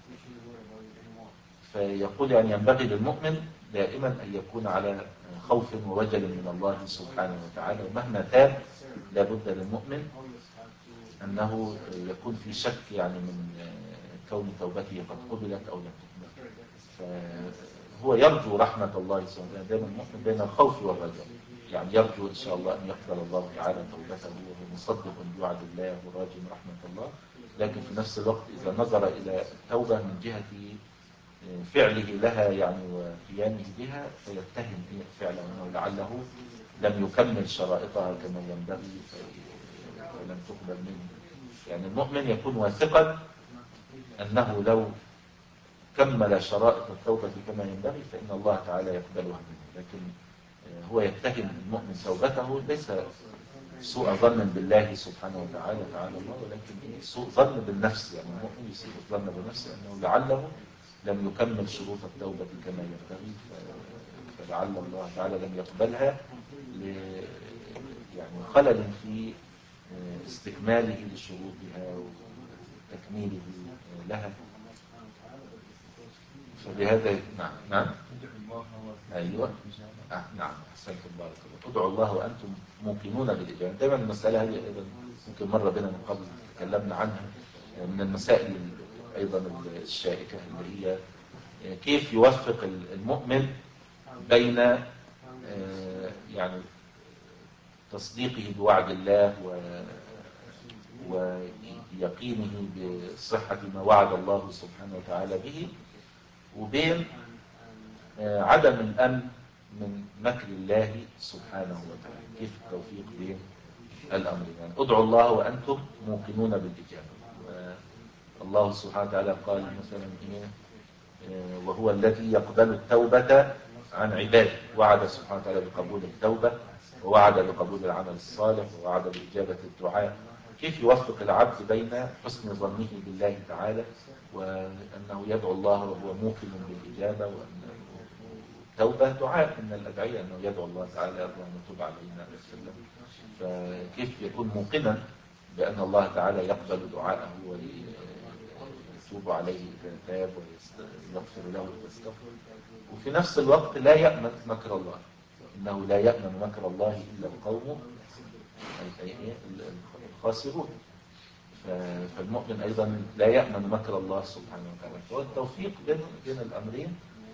فيقول يعني ينبغي للمؤمن دائما أن يكون على خوف ووجل من الله سبحانه وتعالى، ومهما تاب لابد للمؤمن أنه يكون في شك يعني من كون توبته قد قبلت أو لم تقبل، فهو يرجو رحمة الله سبحانه وتعالى. دائما المؤمن بين الخوف والرجاء، يعني يرجو إن شاء الله أن يقبل الله تعالى توبته وهو مصدق بوعد الله وراج رحمة الله. لكن في نفس الوقت إذا نظر إلى التوبة من جهة فعله لها يعني وقيامه بها فيتهم فعلا أنه لعله لم يكمل شرائطها كما ينبغي فلم تقبل منه. يعني المؤمن يكون واثقا أنه لو كمل شرائط التوبة كما ينبغي فإن الله تعالى يقبلها منه. لكن هو يتهم المؤمن توبته ليس سوء ظن بالله سبحانه وتعالى تعالى الله، ولكن سوء ظن بالنفس. يعني المؤمن يسيء الظن بنفسه أنه لعله لم يكمل شروط التوبة كما ينبغي فلعل الله تعالى لم يقبلها ل يعني خلل في استكماله لشروطها وتكميله لها. فبهذا نعم نعم ايوه آه نعم احسنتم بارك الله. ادعوا الله وانتم موقنون بالاجابه. دائما المساله هذه ايضا ممكن مره بنا من قبل تكلمنا عنها، من المسائل ايضا الشائكه اللي هي كيف يوفق المؤمن بين يعني تصديقه بوعد الله ويقينه بصحة ما وعد الله سبحانه وتعالى به، وبين عدم الأمن من مكر الله سبحانه وتعالى. كيف التوفيق بين الأمرين؟ يعني ادعوا الله وأنتم موقنون بالإجابة. الله سبحانه وتعالى قال مثلا إيه وهو الذي يقبل التوبة عن عباده. وعد سبحانه وتعالى بقبول التوبة، ووعد بقبول العمل الصالح، ووعد بإجابة الدعاء. كيف يوفق العبد بين حسن ظنه بالله تعالى وأنه يدعو الله وهو موقن بالإجابة، وأن التوبة دعاء من الأدعية أنه يدعو الله تعالى اللهم تب علينا وسلم. فكيف يكون موقنا بأن الله تعالى يقبل دعاءه ويتوب عليه إذا تاب ويغفر له ويستغفر، وفي نفس الوقت لا يأمن مكر الله. إنه لا يأمن مكر الله إلا القوم الخاسرون. فالمؤمن أيضا لا يأمن مكر الله سبحانه وتعالى. فهو التوفيق بين بين الأمرين،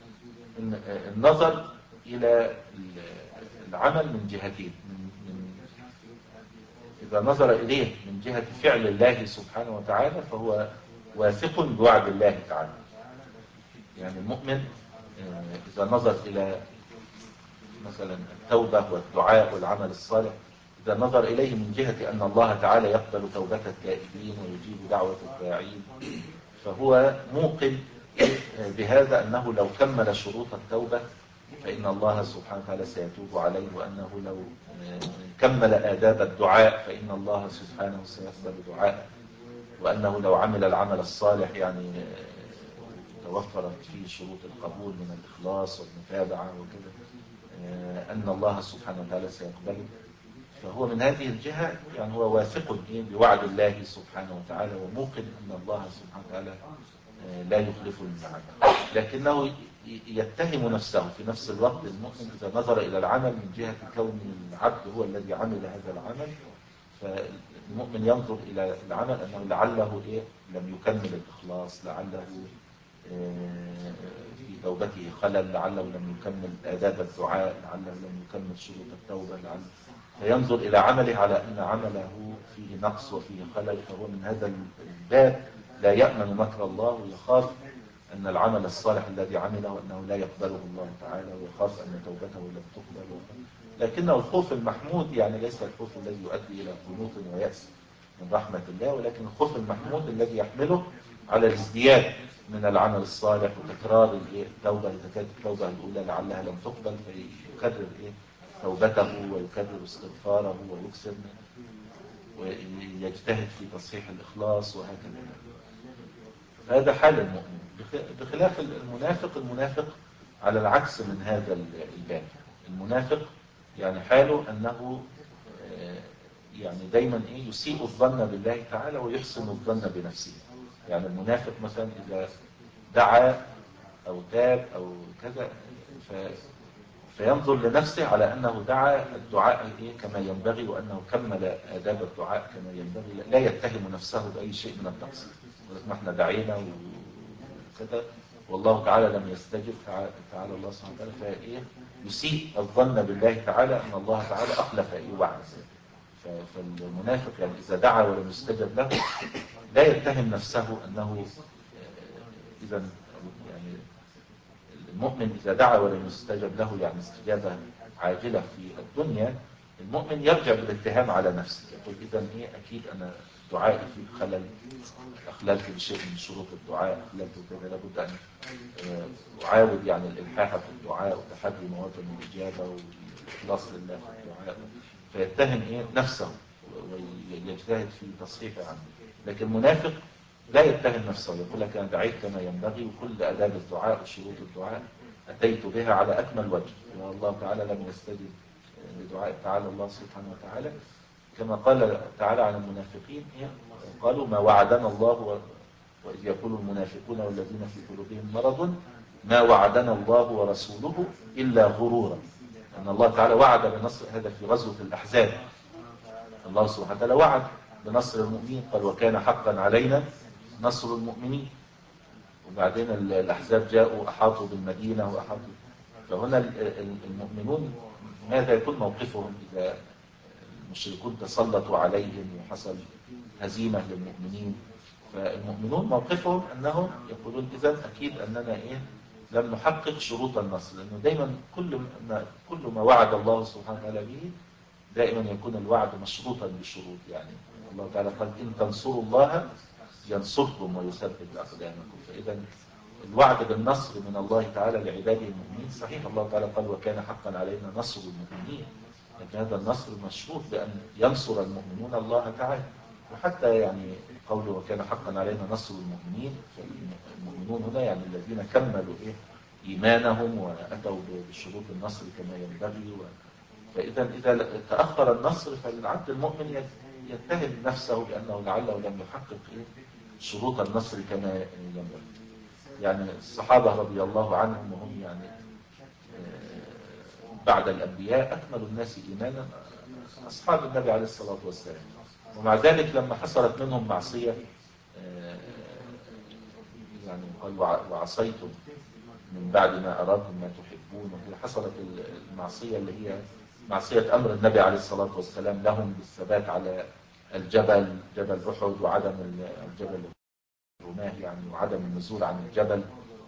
النظر إلى العمل من جهتين. من إذا نظر إليه من جهة فعل الله سبحانه وتعالى فهو واثق بوعد الله تعالى. يعني المؤمن إذا نظر إلى مثلا التوبة والدعاء والعمل الصالح، إذا نظر إليه من جهة أن الله تعالى يقبل توبة التائبين ويجيب دعوة الداعين، فهو موقن بهذا أنه لو كمل شروط التوبة فإن الله سبحانه وتعالى سيتوب عليه، وأنه لو كمل آداب الدعاء فإن الله سبحانه سيقبل دعاءه، وأنه لو عمل العمل الصالح يعني توفرت فيه شروط القبول من الإخلاص والمتابعة وكذا أن الله سبحانه وتعالى سيقبله. فهو من هذه الجهة يعني هو واثق بوعد الله سبحانه وتعالى وموقن أن الله سبحانه وتعالى لا يخلف الميعاد. لكنه يتهم نفسه في نفس الوقت. المؤمن إذا نظر إلى العمل من جهة كون العبد هو الذي عمل هذا العمل، فالمؤمن ينظر إلى العمل أنه لعله إيه لم يكمل الإخلاص، لعله في توبته خلل، لعله لم يكمل آداب الدعاء، لعله لم يكمل شروط التوبة، لعله فينظر إلى عمله على أن عمله فيه نقص وفيه خلل. فهو من هذا الباب لا يأمن مكر الله، ويخاف أن العمل الصالح الذي عمله أنه لا يقبله الله تعالى، ويخاف أن توبته لم تقبل. لكنه الخوف المحمود يعني ليس الخوف الذي يؤدي إلى قنوط ويأس من رحمة الله، ولكن الخوف المحمود الذي يحمله على الازدياد من العمل الصالح وتكرار التوبة. إذا كانت التوبة الأولى لعلها لم تقبل فيكرر إيه توبته ويكرر استغفاره ويكسر ويجتهد في تصحيح الإخلاص وهكذا. هذا حال المؤمن. بخلاف المنافق، المنافق على العكس من هذا الباب. المنافق يعني حاله أنه يعني دايما إيه يسيء الظن بالله تعالى ويحسن الظن بنفسه. يعني المنافق مثلا إذا دعا أو تاب أو كذا ف فينظر لنفسه على أنه دعا الدعاء إيه كما ينبغي، وأنه كمل آداب الدعاء كما ينبغي، لا يتهم نفسه بأي شيء من التقصير. ما احنا دعينا وكذا والله تعالى لم يستجب، تعالى, تعالى الله سبحانه وتعالى فإيه يسيء الظن بالله تعالى أن الله تعالى أخلف إيه وعد. فالمنافق يعني إذا دعا ولم يستجب له لا يتهم نفسه أنه إذا يعني المؤمن إذا دعا ولم يستجب له يعني استجابة عاجلة في الدنيا، المؤمن يرجع بالاتهام على نفسه، يقول إذا إيه أكيد أنا دعائي فيه خلل، أخللت بشيء من شروط الدعاء، أخللت كذا، لابد أن أعاود يعني الإلحاح في الدعاء وتحدي مواطن الإجابة والإخلاص لله في الدعاء، فيتهم إيه نفسه ويجتهد في تصحيح عنه. لكن المنافق لا يتهم نفسه، يقول لك أنا دعيت كما ينبغي وكل آداب الدعاء وشروط الدعاء أتيت بها على أكمل وجه، والله تعالى لم يستجب لدعاء تعالى الله سبحانه وتعالى. كما قال تعالى عن المنافقين قالوا ما وعدنا الله، وإذ يقول المنافقون والذين في قلوبهم مرض ما وعدنا الله ورسوله إلا غرورا. أن الله تعالى وعد بنصر، هذا في غزوة الأحزاب، الله سبحانه وتعالى وعد بنصر المؤمنين، قال وكان حقا علينا نصر المؤمنين. وبعدين الأحزاب جاءوا أحاطوا بالمدينة وأحاطوا، فهنا المؤمنون ماذا يكون موقفهم إذا المشركون تسلطوا عليهم وحصل هزيمة للمؤمنين؟ فالمؤمنون موقفهم أنهم يقولون إذن أكيد أننا إيه لم نحقق شروط النصر، لأنه دائما كل ما, كل ما وعد الله سبحانه وتعالى به دائما يكون الوعد مشروطا بشروط. يعني الله تعالى قال إن تنصروا الله ينصركم ويثبت أقدامكم. فإذا الوعد بالنصر من الله تعالى لعباده المؤمنين صحيح، الله تعالى قال وكان حقا علينا نصر المؤمنين، لكن هذا النصر مشروط بأن ينصر المؤمنون الله تعالى. وحتى يعني قوله وكان حقا علينا نصر المؤمنين، فالمؤمنون هنا يعني الذين كملوا إيه إيمانهم وأتوا بشروط النصر كما ينبغي. و... فإذا إذا تأخر النصر فالعبد المؤمن يتهم نفسه بأنه لعله لم يحقق إيه شروط النصر كما ينبغي. يعني الصحابة رضي الله عنهم وهم يعني بعد الأنبياء أكمل الناس إيمانا أصحاب النبي عليه الصلاة والسلام، ومع ذلك لما حصلت منهم معصية يعني قال وعصيتم من بعد ما أراكم ما تحبون، حصلت المعصية اللي هي معصية أمر النبي عليه الصلاة والسلام لهم بالثبات على الجبل جبل أحد وعدم الجبل الرماه يعني وعدم النزول عن الجبل،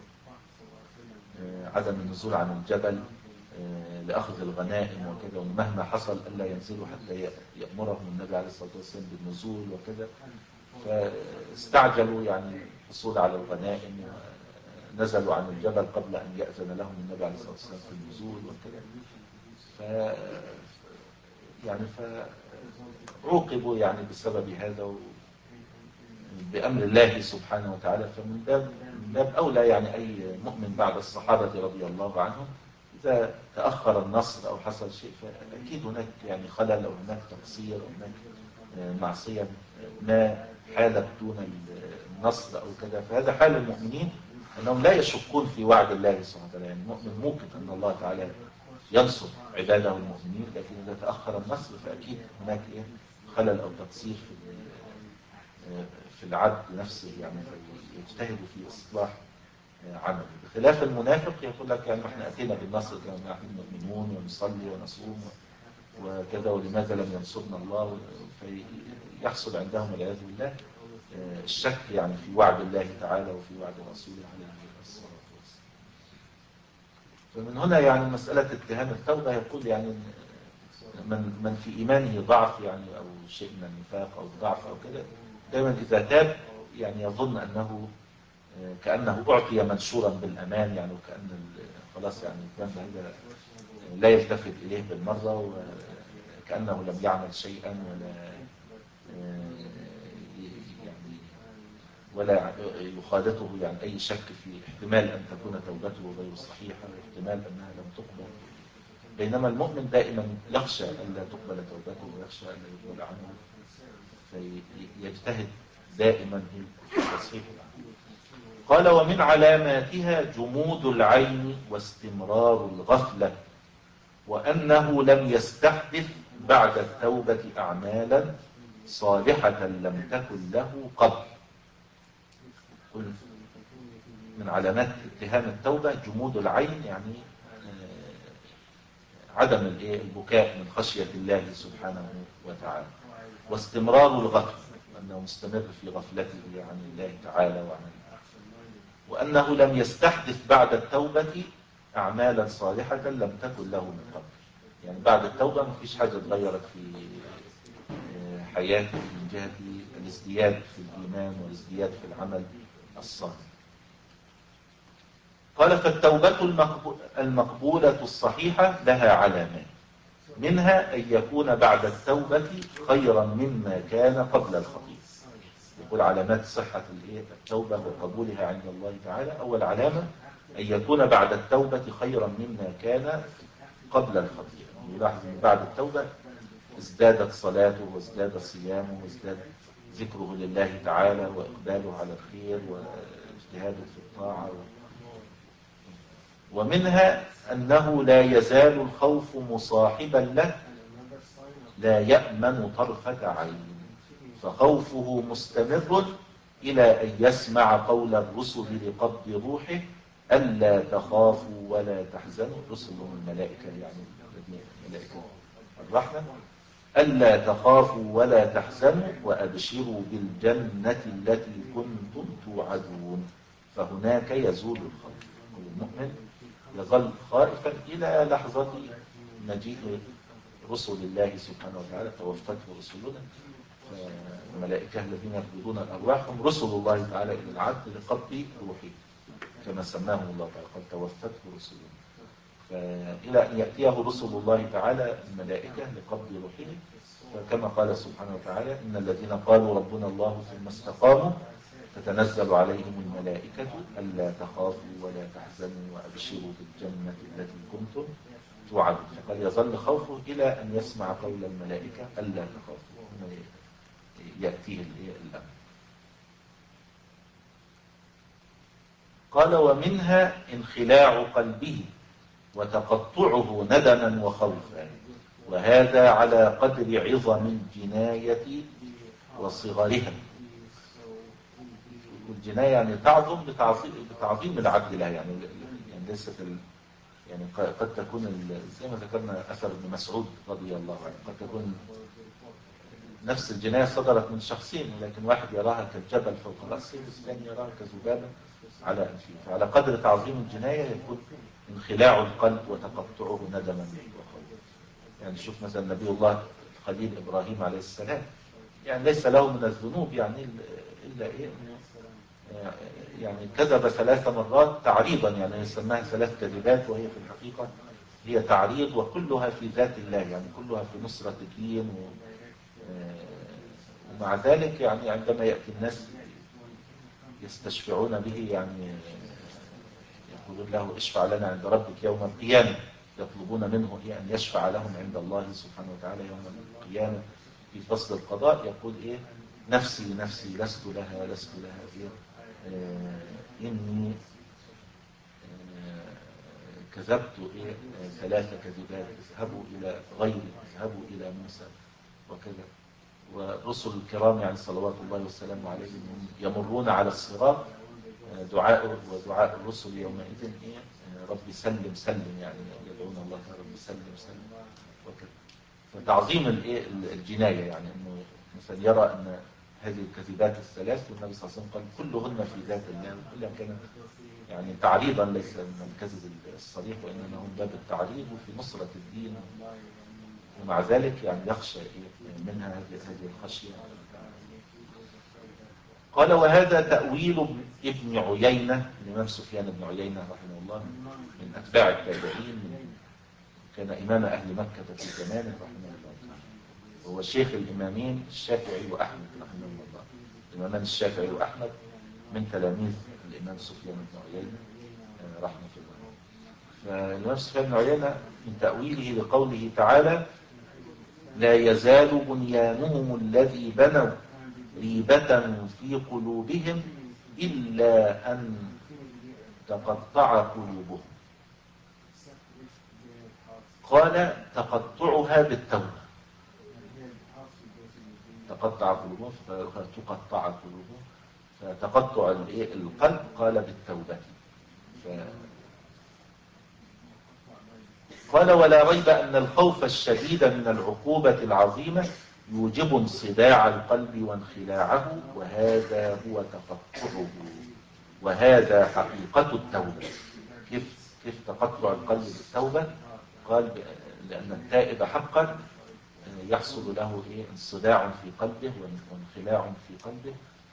عدم النزول عن الجبل لأخذ الغنائم وكذا، ومهما حصل ألا ينزلوا حتى يأمرهم النبي عليه الصلاة والسلام بالنزول وكذا، فاستعجلوا يعني الحصول على الغنائم ونزلوا عن الجبل قبل أن يأذن لهم النبي عليه الصلاة والسلام في النزول وكذا. ف يعني فعوقبوا يعني بسبب هذا بأمر الله سبحانه وتعالى. فمن باب من باب أولى يعني أي مؤمن بعد الصحابة رضي الله عنهم إذا تأخر النصر أو حصل شيء فأكيد هناك يعني خلل أو هناك تقصير أو هناك معصية ما حالت دون النصر أو كذا. فهذا حال المؤمنين أنهم لا يشكون في وعد الله سبحانه وتعالى، يعني المؤمن موقن أن الله تعالى ينصر عباده المؤمنين، لكن إذا تأخر النصر فأكيد هناك إيه خلل أو تقصير في في العبد نفسه، يعني يجتهد في إصلاح عمله. بخلاف المنافق يقول لك يعني احنا أتينا بالنصر كما نحن مؤمنون ونصلي ونصوم وكذا ولماذا لم ينصرنا الله، فيحصل عندهم والعياذ بالله الشك يعني في وعد الله تعالى وفي وعد رسوله عليه الصلاة والسلام. فمن هنا يعني مسألة اتهام التوبة يقول يعني من من في إيمانه ضعف يعني أو شيء من النفاق أو ضعف أو كده دائما إذا تاب يعني يظن أنه كأنه أعطي منشورا بالأمان، يعني وكأن خلاص يعني كان هذا لا يلتفت إليه بالمرة وكأنه لم يعمل شيئا ولا يعني ولا يخالطه يعني أي شك في احتمال أن تكون توبته غير صحيحة واحتمال أنها لم تقبل. بينما المؤمن دائما يخشى أن لا تقبل توبته ويخشى أن لا يقبل عنه، فيجتهد دائما في تصحيح العمل. قال ومن علاماتها جمود العين واستمرار الغفلة، وأنه لم يستحدث بعد التوبة أعمالا صالحة لم تكن له قبل. من علامات اتهام التوبة جمود العين، يعني عدم البكاء من خشية الله سبحانه وتعالى، واستمرار الغفل، أنه مستمر في غفلته عن الله تعالى وعن وأنه لم يستحدث بعد التوبة أعمالا صالحة لم تكن له من قبل. يعني بعد التوبة ما فيش حاجة اتغيرت في حياته من جهة الازدياد في الإيمان والازدياد في العمل الصالح. قال فالتوبة المقبولة الصحيحة لها علامات، منها أن يكون بعد التوبة خيرا مما كان قبل الخطيئة. يقول علامات صحة التوبة وقبولها عند الله تعالى: أول علامة أن يكون بعد التوبة خيرا مما كان قبل الخطيئة. يلاحظ أن بعد التوبة ازدادت صلاته وازداد صيامه وازداد ذكره لله تعالى وإقباله على الخير واجتهاده في الطاعة. ومنها أنه لا يزال الخوف مصاحبا له، لا يأمن طرفة عين، فخوفه مستمر إلى أن يسمع قول الرسل لقبض روحه: ألا تخافوا ولا تحزنوا. رسل الملائكة يعني ملائكة الرحمة: ألا تخافوا ولا تحزنوا وأبشروا بالجنة التي كنتم توعدون. فهناك يزول الخوف، والمؤمن يظل خائفا إلى لحظة مجيء رسل الله سبحانه وتعالى: توفته رسلنا. الملائكة الذين يقبضون الأرواح هم رسل الله تعالى إلى العبد لقبض روحه، كما سماهم الله تعالى: قد توفته رسلنا. فإلى أن يأتيه رسل الله تعالى الملائكة لقبض روحه، فكما قال سبحانه وتعالى: إن الذين قالوا ربنا الله ثم استقاموا تتنزل عليهم الملائكة ألا تخافوا ولا تحزنوا وأبشروا بالجنة التي كنتم توعدون. فقد يظل خوفه إلى أن يسمع قول الملائكة ألا تخافوا، يأتيه الأمر. قال ومنها انخلاع قلبه وتقطعه ندما وخوفا، وهذا على قدر عظم الجناية وصغرها. والجناية يعني تعظم بتعظيم, بتعظيم العبد لها، يعني يعني ليست ال... يعني قد تكون ال... زي ما ذكرنا أثر ابن مسعود رضي الله عنه، قد تكون نفس الجناية صدرت من شخصين، لكن واحد يراها كالجبل فوق رأسه والثاني يراها كذبابة على أنفه. فعلى قدر تعظيم الجناية يكون انخلاع القلب وتقطعه ندما وخوفا. يعني شوف مثلا نبي الله خليل إبراهيم عليه السلام، يعني ليس له من الذنوب يعني إلا إيه، يعني كذب ثلاث مرات تعريضا، يعني يسماها ثلاث كذبات، وهي في الحقيقة هي تعريض، وكلها في ذات الله، يعني كلها في نصرة الدين. و... ومع ذلك يعني عندما يأتي الناس يستشفعون به، يعني يقولون له اشفع لنا عند ربك يوم القيامة، يطلبون منه أن يشفع لهم عند الله سبحانه وتعالى يوم القيامة في فصل القضاء. يقول إيه: نفسي نفسي لست لها لست لها إيه آه إني آه كذبت إيه آه ثلاث كذبات، اذهبوا إلى غيري، اذهبوا إلى موسى وكذا. والرسل الكرام يعني صلوات الله وسلامه عليهم يمرون على الصراط، دعاء ودعاء الرسل يومئذ إيه رب سلم سلم، يعني يدعون الله رب سلم سلم وكذا. فتعظيم الايه الجناية، يعني انه مثلا يرى ان هذه الكذبات الثلاث، والنبي صلى الله عليه وسلم قال كلهن في ذات الله، وكلها كانت يعني تعريضا ليس من الكذب الصريح، وانما هم باب التعريض وفي نصرة الدين. ومع ذلك يعني يخشى منها هذه الخشية. قال وهذا تأويل ابن عيينة، الإمام سفيان بن عيينة رحمه الله من أتباع التابعين، كان إمام أهل مكة في زمانه رحمه الله، وهو شيخ الإمامين الشافعي وأحمد رحمه الله. الإمامان الشافعي وأحمد من تلاميذ الإمام سفيان بن عيينة رحمه الله. فالإمام سفيان بن عيينة من تأويله لقوله تعالى: لا يزال بنيانهم الذي بنوا ريبة في قلوبهم إلا أن تقطع قلوبهم. قال تقطعها بالتوبة، تقطع قلوبهم فتقطع قلوبهم. فتقطع القلب قال بالتوبة. ف... قال ولا ريب أن الخوف الشديد من العقوبة العظيمة يوجب انصداع القلب وانخلاعه، وهذا هو تقطعه، وهذا حقيقة التوبة. كيف كيف تقطع القلب بالتوبة؟ قال لأن التائب حقا يحصل له إيه؟ انصداع في قلبه وانخلاع في قلبه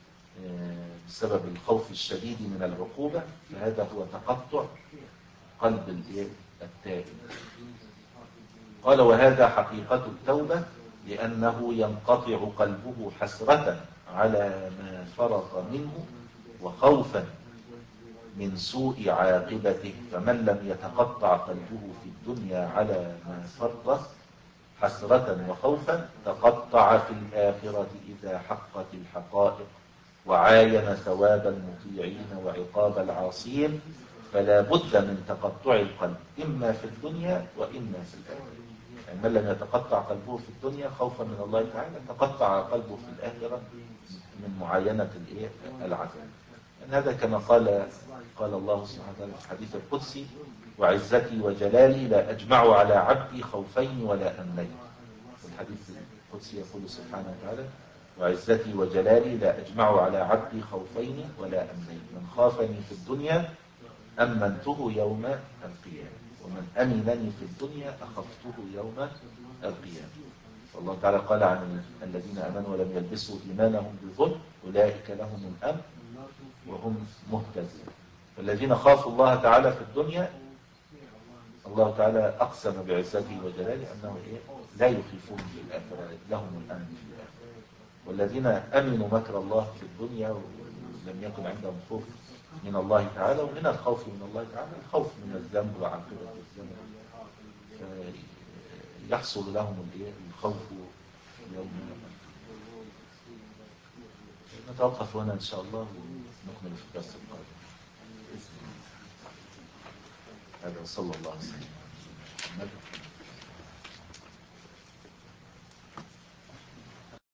بسبب الخوف الشديد من العقوبة، فهذا هو تقطع قلب التائب. قال وهذا حقيقة التوبة لأنه ينقطع قلبه حسرة على ما فرط منه وخوفا من سوء عاقبته، فمن لم يتقطع قلبه في الدنيا على ما فرط حسرة وخوفا تقطع في الآخرة إذا حقت الحقائق وعاين ثواب المطيعين وعقاب العاصين، فلا بد من تقطع القلب إما في الدنيا وإما في الآخرة. يعني من لم يتقطع قلبه في الدنيا خوفا من الله تعالى تقطع قلبه في الآخرة من معاينة العذاب. أن هذا كما قال قال الله سبحانه وتعالى في الحديث القدسي وعزتي وجلالي لا أجمع على عبدي خوفين ولا أمنين. في الحديث القدسي يقول سبحانه وتعالى وعزتي وجلالي لا أجمع على عبدي خوفين ولا أمنين، من خافني في الدنيا أمنته يوم القيامة، ومن أمنني في الدنيا أخفته يوم القيامة. والله تعالى قال عن الذين آمنوا ولم يلبسوا إيمانهم بظلم أولئك لهم الأمن وهم مهتدون. فالذين خافوا الله تعالى في الدنيا الله تعالى أقسم بعزته وجلاله أنه إيه؟ لا يخيفون في الآخرة، لهم الأمن في الآخرة. والذين أمنوا مكر الله في الدنيا ولم يكن عندهم خوف من الله تعالى، ومن الخوف من الله تعالى الخوف من الذنب وعاقبة الذنب، يحصل لهم الخوف يوم القيامة. نتوقف هنا إن شاء الله ونكمل في الدرس القادم بإذن الله. هذا صلى الله عليه وسلم.